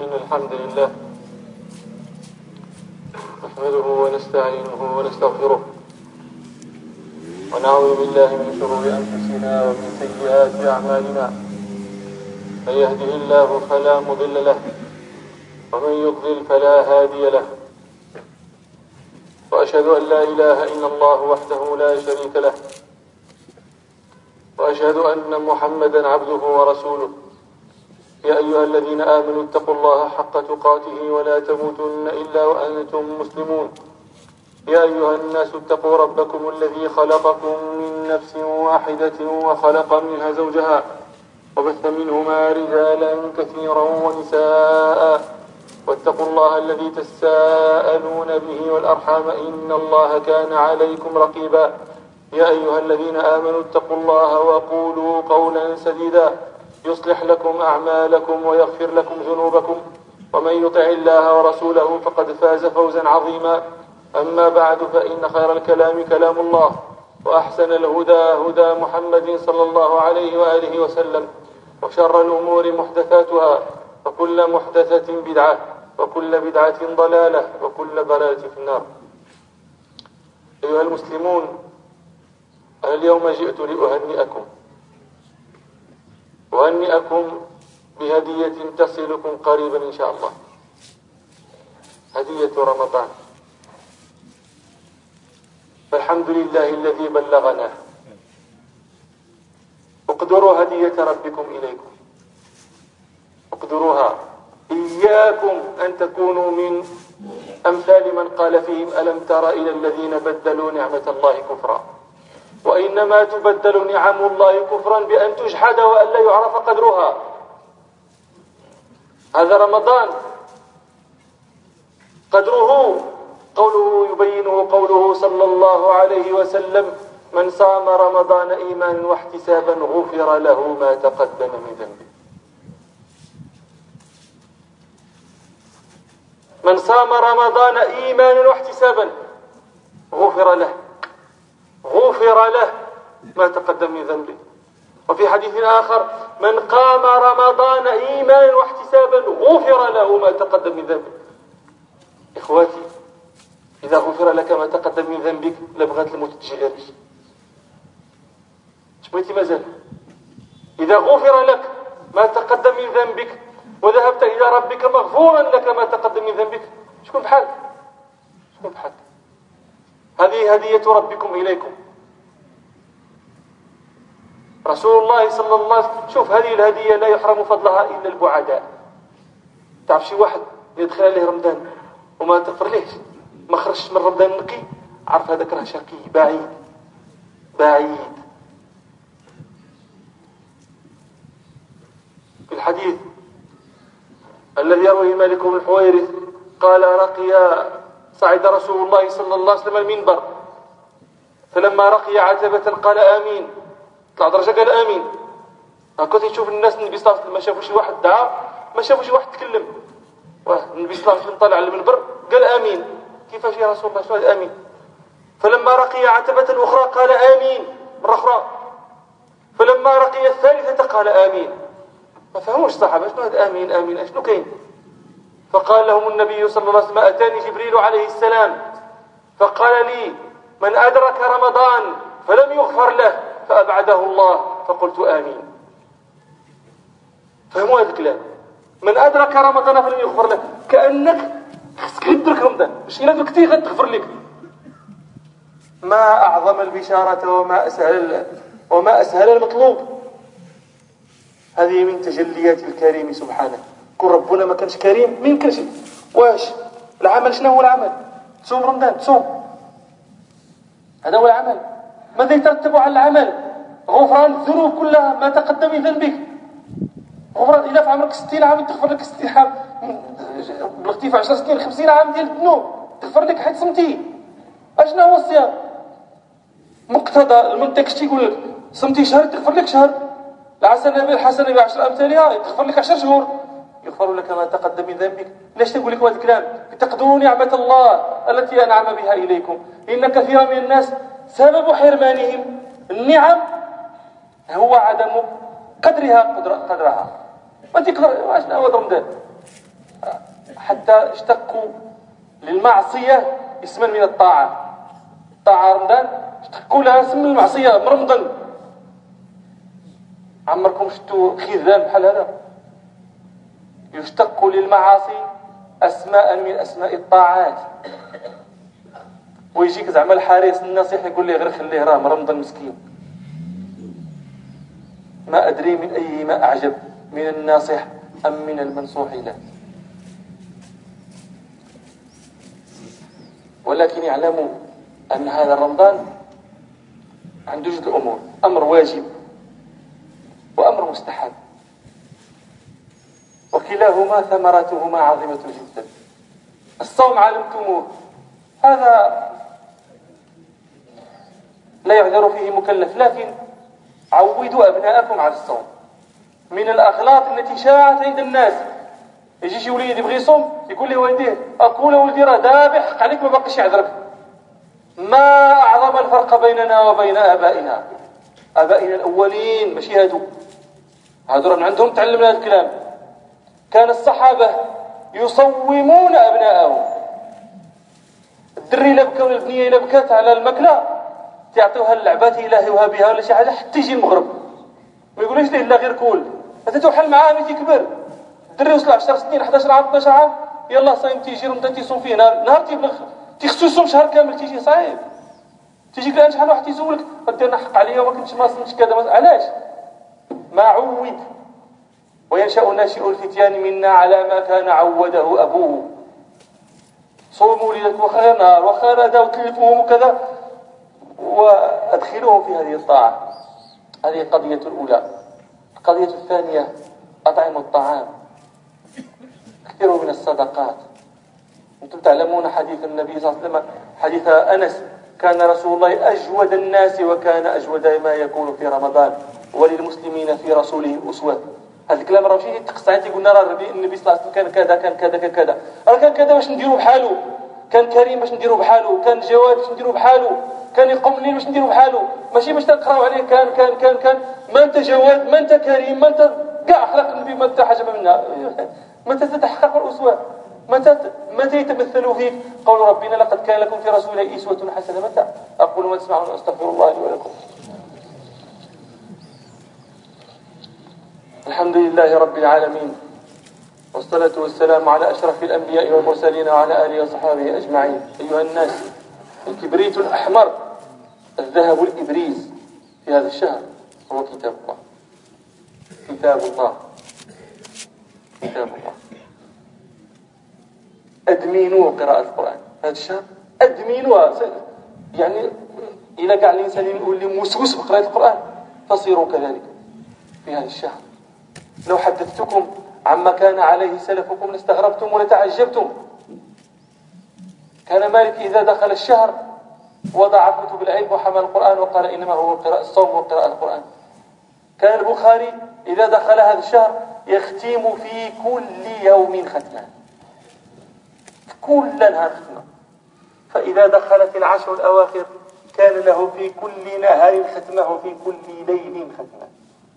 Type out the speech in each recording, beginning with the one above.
إن الحمد لله نحمده ونستعينه ونستغفره ونعوذ بالله من شرور أنفسنا ومن سيئات أعمالنا. من يهده الله فلا مضل له ومن يضلل فلا هادي له، وأشهد أن لا إله إلا الله وحده لا شريك له، وأشهد أن محمدا عبده ورسوله. يا أيها الذين آمنوا اتقوا الله حق تقاته ولا تموتن إلا وأنتم مسلمون. يا أيها الناس اتقوا ربكم الذي خلقكم من نفس واحدة وخلق منها زوجها وبث منهما رجالا كثيرا ونساء، واتقوا الله الذي تساءلون به والأرحام إن الله كان عليكم رقيبا. يا أيها الذين آمنوا اتقوا الله وقولوا قولا سديدا يصلح لكم أعمالكم ويغفر لكم ذنوبكم، ومن يطع الله ورسوله فقد فاز فوزا عظيما. أما بعد، فإن خير الكلام كلام الله، وأحسن الهدى هدى محمد صلى الله عليه وآله وسلم، وشر الأمور محدثاتها، وكل محدثة بدعة، وكل بدعة ضلالة، وكل ضلالة في النار. أيها المسلمون، أنا اليوم جئت لأهنئكم بهدية تصلكم قريبا إن شاء الله، هدية رمضان. فالحمد لله الذي بلغنا. اقدروا هدية ربكم إليكم، اقدروها. إياكم أن تكونوا من أمثال من قال فيهم ألم تر إلى الذين بدلوا نعمة الله كفرا. وإنما تبدل نعم الله كفرا بأن تجحد وأن لا يعرف قدرها. هذا رمضان قدره قوله يبينه قوله صلى الله عليه وسلم: من صام رمضان إيمانا واحتسابا غفر له ما تقدم من ذنبه. من صام رمضان إيمانا واحتسابا غفر له ما تقدم من ذنبه. وفي حديث آخر: من قام رمضان إيمانا واحتسابا غفر له ما تقدم من ذنبه. إخواتي، إذا غفر لك ما تقدم من ذنبك لبغات الموت تجي غيرك. شبيتي مازال؟ إذا غفر لك ما تقدم من ذنبك وذهبت إلى ربك مغفورا لك ما تقدم من ذنبك، شكون بحالك؟ هذه هدية ربكم إليكم. رسول الله صلى الله عليه وسلم، شوف هذه الهدية لا يحرم فضلها إلا البعداء. تعرف شي واحد يدخل عليه رمضان وما تغفر ليش، ما خرجش من رمضان نقي، عرف هذاك راه شقي بعيد. في الحديث الذي يرويه مالك بن الحويرث قال: صعد رسول الله صلى الله عليه وسلم المنبر، فلما رقي عتبة قال آمين. طلع درجة قال آمين. كنت تشوف الناس النبي صلى الله عليه وسلم ما شافوا شي واحد دعا، ما شافوا شي واحد تكلم، النبي صلى الله عليه وسلم طلع على المنبر قال آمين. كيفاش يا رسول الله شنو هذا آمين؟ فلما رقي عتبة أخرى قال آمين مرة أخرى، فلما رقي الثالثة قال آمين. ما فهموش الصحابة شنو هذا آمين شنو كاين؟ فقال لهم النبي صلى الله عليه وسلم: أتاني جبريل عليه السلام فقال لي: من أدرك رمضان فلم يغفر له فأبعده الله، فقلت آمين. فهموا هذا الكلام؟ من أدرك رمضان فلم يغفر له، كأنك خصك تدرك رمضان، مش إلا دركتي غتغفر لك. ما أعظم البشارة وما أسهل المطلوب. هذه من تجليات الكريم سبحانه. كون ربنا ما كانش كريم ما يمكنش. واش العمل؟ شنو هو العمل؟ تصوم رمضان، تصوم، هذا هو العمل. ماذا يترتب على العمل؟ غفران الذنوب كلها ما تقدم من ذنبك. غفران إذا في عمرك 60 عام تغفر لك 60 عام، بلغتي في 10 سنين 50 عام ديال الذنوب تغفر لك حيت صمتي. اشنا هو الصيام؟ مقتضى المنطق شتي يقول لك صمتي شهر تغفر لك شهر، الحسنة ب10 أمثالها تغفر لك 10 شهور، يغفر لك ما تقدم من ذنبك. ليش تقول لك هذا الكلام؟ تقدروا نعمة الله التي أنعم بها إليكم. إن كثيرا من الناس سبب حرمانهم النعم هو عدم قدرها. ما تقدر. واش هو رمضان؟ حتى اشتقوا للمعصية اسما من الطاعة. طاعة رمضان اشتقوا لها اسم المعصية من رمضان. عمركم شفتوا خذلان بحال هذا؟ يشتق للمعاصي أسماء من أسماء الطاعات، ويجيك زعما الحارس النصيح يقول لي غير خليه راه رمضان مسكين. ما أدري من أي ما أعجب، من الناصح أم من المنصوح له. ولكن يعلموا أن هذا رمضان عنده جد الأمور، أمر واجب وأمر مستحب، وكلاهما ثمرتهما عظيمة جدا. الصوم علمتموه، هذا لا يعذر فيه مكلف، لكن عودوا أبناءكم على الصوم. من الأغلاط التي شاعت عند الناس، يجي شي وليد يبغي يصوم يقول لي والديه أقول ولدي راه دابح حق عليك ما باقيش يعذرك. ما أعظم الفرق بيننا وبين آبائنا. آبائنا الأولين ماشي هادو من عندهم تعلمنا هذا الكلام. كان الصحابة يصومون أبناءهم. الدري إلا بكى ولا البنية إلا بكات على الماكلة تعطيوها اللعبات يلهوها بها ولا شي حاجة حتى يجي المغرب، ما يقولوش ليه لا غير كول. هذا توحل معاه ملي تيكبر. الدري وصل 10 سنين 11 عام 12 عام يلا صايم، تيجي رمضان تيصوم فيه نهار تيبلغ تيخصو يصوم شهر كامل، تيجي صعيب. تيجي كان شحال واحد تيزولك قد انا حق عليا وما كنتش ما صمتش كذا، علاش؟ ما عود. وينشأ ناشئ الفتيان منا على ما كان عوده أبوه. صوموا ليلة وخير نهار وخير هذا وتلفوهم وكذا، وأدخلوهم في هذه الطاعة. هذه القضية الأولى. القضية الثانية أطعموا الطعام، كثيروا من الصدقات. أنتم تعلمون حديث النبي صلى الله عليه وسلم، حديث أنس، كان رسول الله أجود الناس وكان أجود ما يكون في رمضان، وللمسلمين في رسوله أسوة. هذا الكلام راه ماشي تقصعتي قلنا راه النبي صلى الله عليه وسلم كان كذا كان كذا كان كذا، راه كان كذا باش نديروا بحاله، كان كريم باش نديروا بحاله، كان جواد باش نديروا بحاله، كان يقوم الليل باش نديروا بحاله، ماشي باش تقراو عليه كان ما انت جواد ما انت كريم ما انت كاع اخلاق النبي ما انت حاجه منها. متى تتحقق الاسوه؟ متى يتمثل فيك قول ربنا لقد كان لكم في رسول الله اسوه حسنه؟ متى؟ اقول ما تسمعون استغفر الله لي ولكم. الحمد لله رب العالمين، والصلاة والسلام على أشرف الأنبياء والمرسلين وعلى آله وصحبه أجمعين. أيها الناس، الكبريت الأحمر، الذهب الإبريز في هذا الشهر هو كتاب الله. كتاب الله كتاب الله. أدمنوا قراءة القرآن هذا الشهر، أدمنوها. يعني إلى قاع الإنسان يقول لي موسوس بقراءة القرآن، فصيروا كذلك في هذا الشهر. لو حدثتكم عما كان عليه سلفكم لاستغربتم ولتعجبتم. كان مالك إذا دخل الشهر وضع كتب العلم وحمل القرآن وقال إنما هو الصوم وقراءة القرآن. كان البخاري إذا دخل هذا الشهر يختم في كل يوم ختمة، كل نهار ختمة. فإذا دخلت العشر الأواخر كان له في كل نهار ختمة وفي كل ليل ختمة.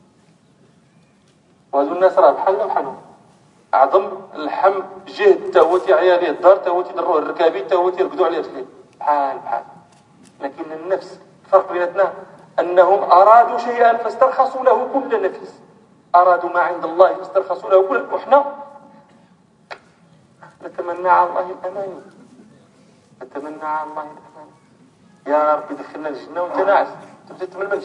وهذو الناس راه بحالهم أعظم اللحم جهد تاوتي عياليه الدار تاوتي دروه الركابي تاوتي يرقدوا عليه الفيل بحال. لكن النفس الفرق بيناتنا أنهم أرادوا شيئا فاسترخصوا له كل نفس، أرادوا ما عند الله فاسترخصوا له كل. وإحنا نتمنى على الله الأمان، نتمنى على الله الأمان. يا رب يدخلنا الجنة وانت ناعس تبدأ تتململش.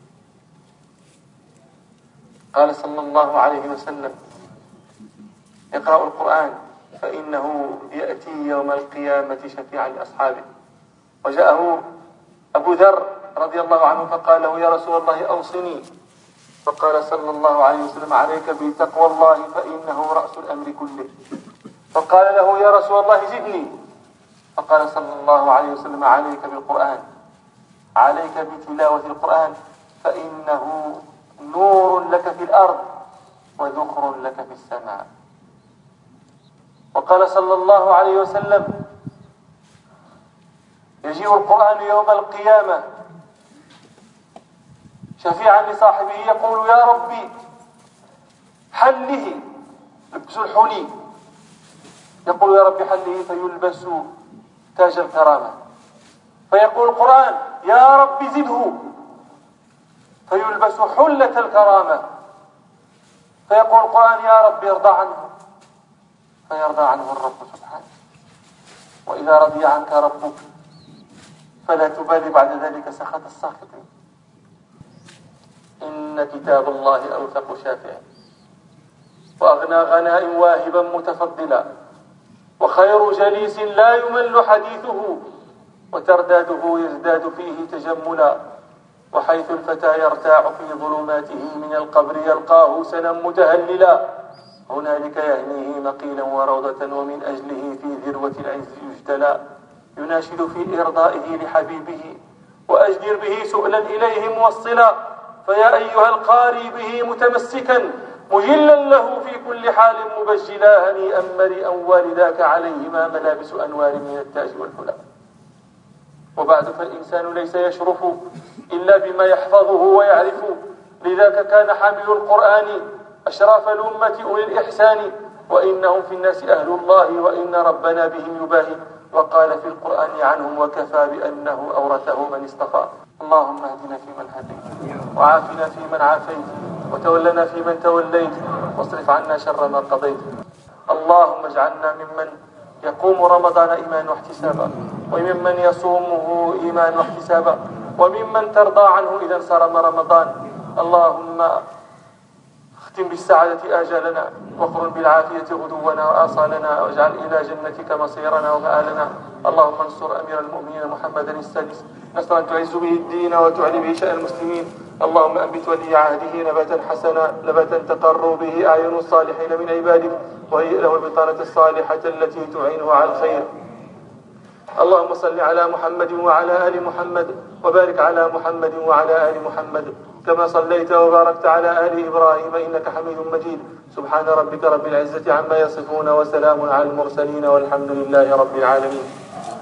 قال صلى الله عليه وسلم: اقرأوا القرآن فإنه يأتي يوم القيامة شفيعا لأصحابه. وجاءه أبو ذر رضي الله عنه فقال له: يا رسول الله أوصني. فقال صلى الله عليه وسلم: عليك بتقوى الله فإنه رأس الأمر كله. فقال له: يا رسول الله زدني. فقال صلى الله عليه وسلم: عليك بالقرآن، عليك بتلاوة القرآن فإنه نور لك في الأرض وذخر لك في السماء. وقال صلى الله عليه وسلم: يجيء القرآن يوم القيامة شفيعا لصاحبه يقول: يا ربي حله، لبسوا الحلي، يقول يا رب حله فيلبس تاج الكرامة، فيقول القرآن يا رب زده فيلبس حلة الكرامة، فيقول القرآن يا رب ارضى عنه فيرضى عنه الرب سبحانه. وإذا رضي عنك ربك فلا تبالي بعد ذلك سخط الساخطين. إن كتاب الله أوثق شافع وأغنى غناء واهبا متفضلا، وخير جليس لا يمل حديثه وترداده يزداد فيه تجملا. وحيث الفتى يرتاع في ظلماته من القبر يلقاه سنا متهللا، هنالك يهنيه مقيلا وروضة ومن أجله في ذروة العز يجتلى. يناشد في إرضائه لحبيبه وأجدر به سؤلا إليه موصلا. فيا أيها القاري به متمسكا مجلا له في كل حال مبجلا، هنيئا مريئا والداك عليهما ملابس أنوار من التاج والحلى. وبعد فالإنسان ليس يشرف إلا بما يحفظه ويعرف، لذاك كان حامل القرآن أشراف الأمة أولي الإحسان، وإنهم في الناس أهل الله وإن ربنا بهم يباهي، وقال في القرآن عنهم وكفى بأنه أورثه من اصطفى. اللهم اهدنا فيمن هديت وعافنا فيمن عافيت وتولنا فيمن توليت واصرف عنا شر ما قضيت. اللهم اجعلنا ممن يقوم رمضان إيمانا واحتسابا، وممن يصومه إيمانا واحتسابا، وممن ترضى عنه إذا انصرم رمضان. اللهم اختم بالسعادة آجالنا، واقرن بالعافية غدونا وآصالنا، واجعل إلى جنتك مصيرنا ومآلنا. اللهم انصر أمير المؤمنين محمدا السادس نصرا تعز به الدين وتعلي به شأن المسلمين. اللهم أنبت ولي عهده نباتا حسنا، نباتا تقر به أعين الصالحين من عبادك، وهيئ له البطانة الصالحة التي تعينه على الخير. اللهم صل على محمد وعلى آل محمد، وبارك على محمد وعلى آل محمد كما صليت وباركت على آل إبراهيم إنك حميد مجيد. سبحان ربك رب العزة عما يصفون، وسلام على المرسلين، والحمد لله رب العالمين.